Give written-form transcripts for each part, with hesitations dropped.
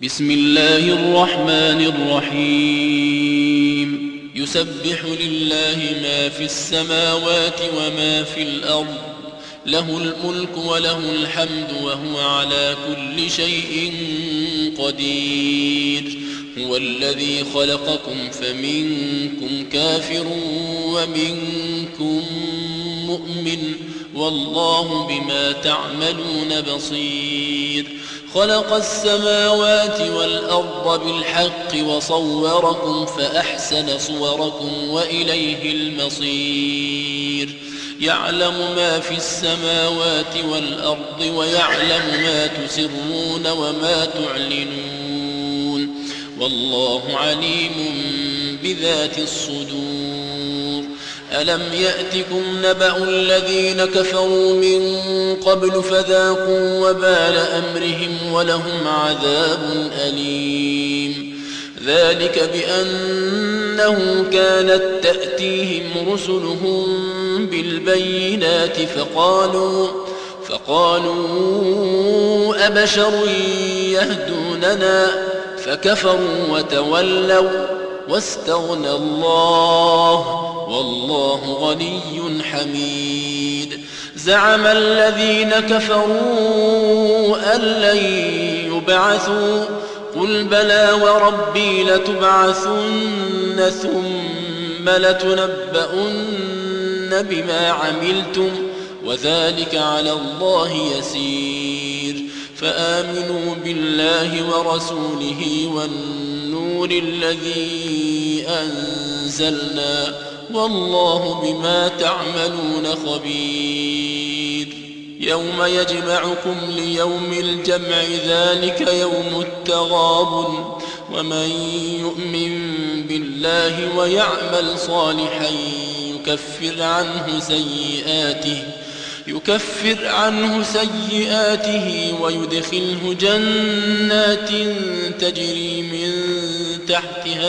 بسم الله الرحمن الرحيم يسبح لله ما في السماوات وما في الأرض له الملك وله الحمد وهو على كل شيء قدير هو الذي خلقكم فمنكم كافر ومنكم مؤمن والله بما تعملون بصير خلق السماوات والأرض بالحق وصوركم فأحسن صوركم وإليه المصير يعلم ما في السماوات والأرض ويعلم ما تسرون وما تعلنون والله عليم بذات الصدور ألم يأتكم نبأ الذين كفروا من قبل فذاقوا وبال أمرهم ولهم عذاب أليم ذلك بأنه كانت تأتيهم رسلهم بالبينات فقالوا أبشر يهدوننا فكفروا وتولوا واستغنى الله والله غني حميد زعم الذين كفروا أن لن يبعثوا قل بلى وربي لتبعثن ثم لتنبؤن بما عملتم وذلك على الله يسير فآمنوا بالله ورسوله والنور الذي أنزلنا والله بما تعملون خبير يوم يجمعكم ليوم الجمع ذلك يوم التغابن ومن يؤمن بالله ويعمل صالحا يكفر عنه سيئاته ويدخله جنات تجري من تحتها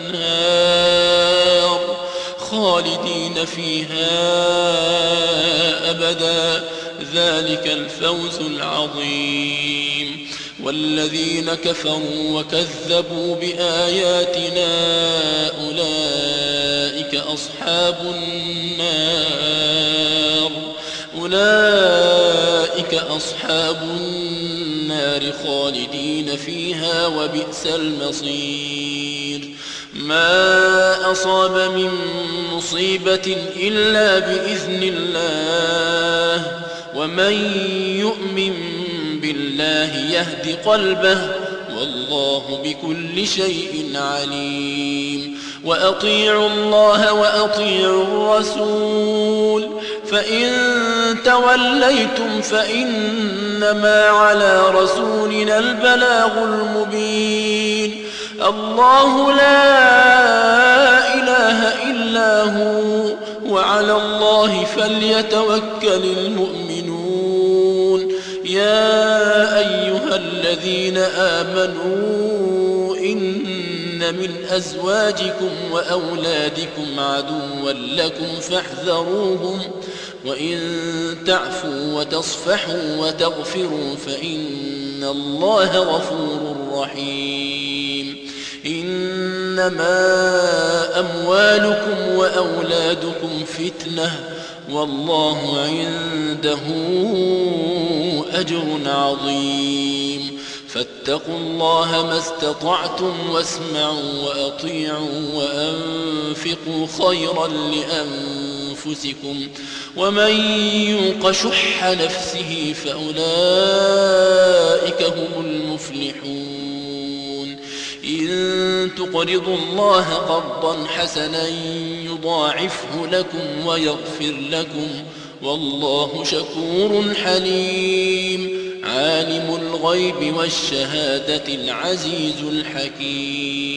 الأنهار خالدين فيها أبدا ذلك الفوز العظيم والذين كفروا وكذبوا بآياتنا أولئك أصحاب النار خالدين فيها وبئس المصير ما أصاب من مصيبة إلا بإذن الله ومن يؤمن بالله يهد قلبه والله بكل شيء عليم وأطيعوا الله وأطيعوا الرسول فإن توليتم فإنما على رسولنا البلاغ المبين الله لا إله إلا هو وعلى الله فليتوكل المؤمنون يا أيها الذين آمنوا إن من أزواجكم وأولادكم عدوا لكم فاحذروهم وإن تعفوا وتصفحوا وتغفروا فإن الله غفور رحيم إنما أموالكم وأولادكم فتنة والله عنده أجر عظيم فاتقوا الله ما استطعتم واسمعوا وأطيعوا وأنفقوا خيرا لأنفسكم ومن يوق شح نفسه فأولئك هم المفلحون إن تقرضوا الله قرضا حسنا يضاعفه لكم ويغفر لكم والله شكور حليم عالم الغيب والشهادة العزيز الحكيم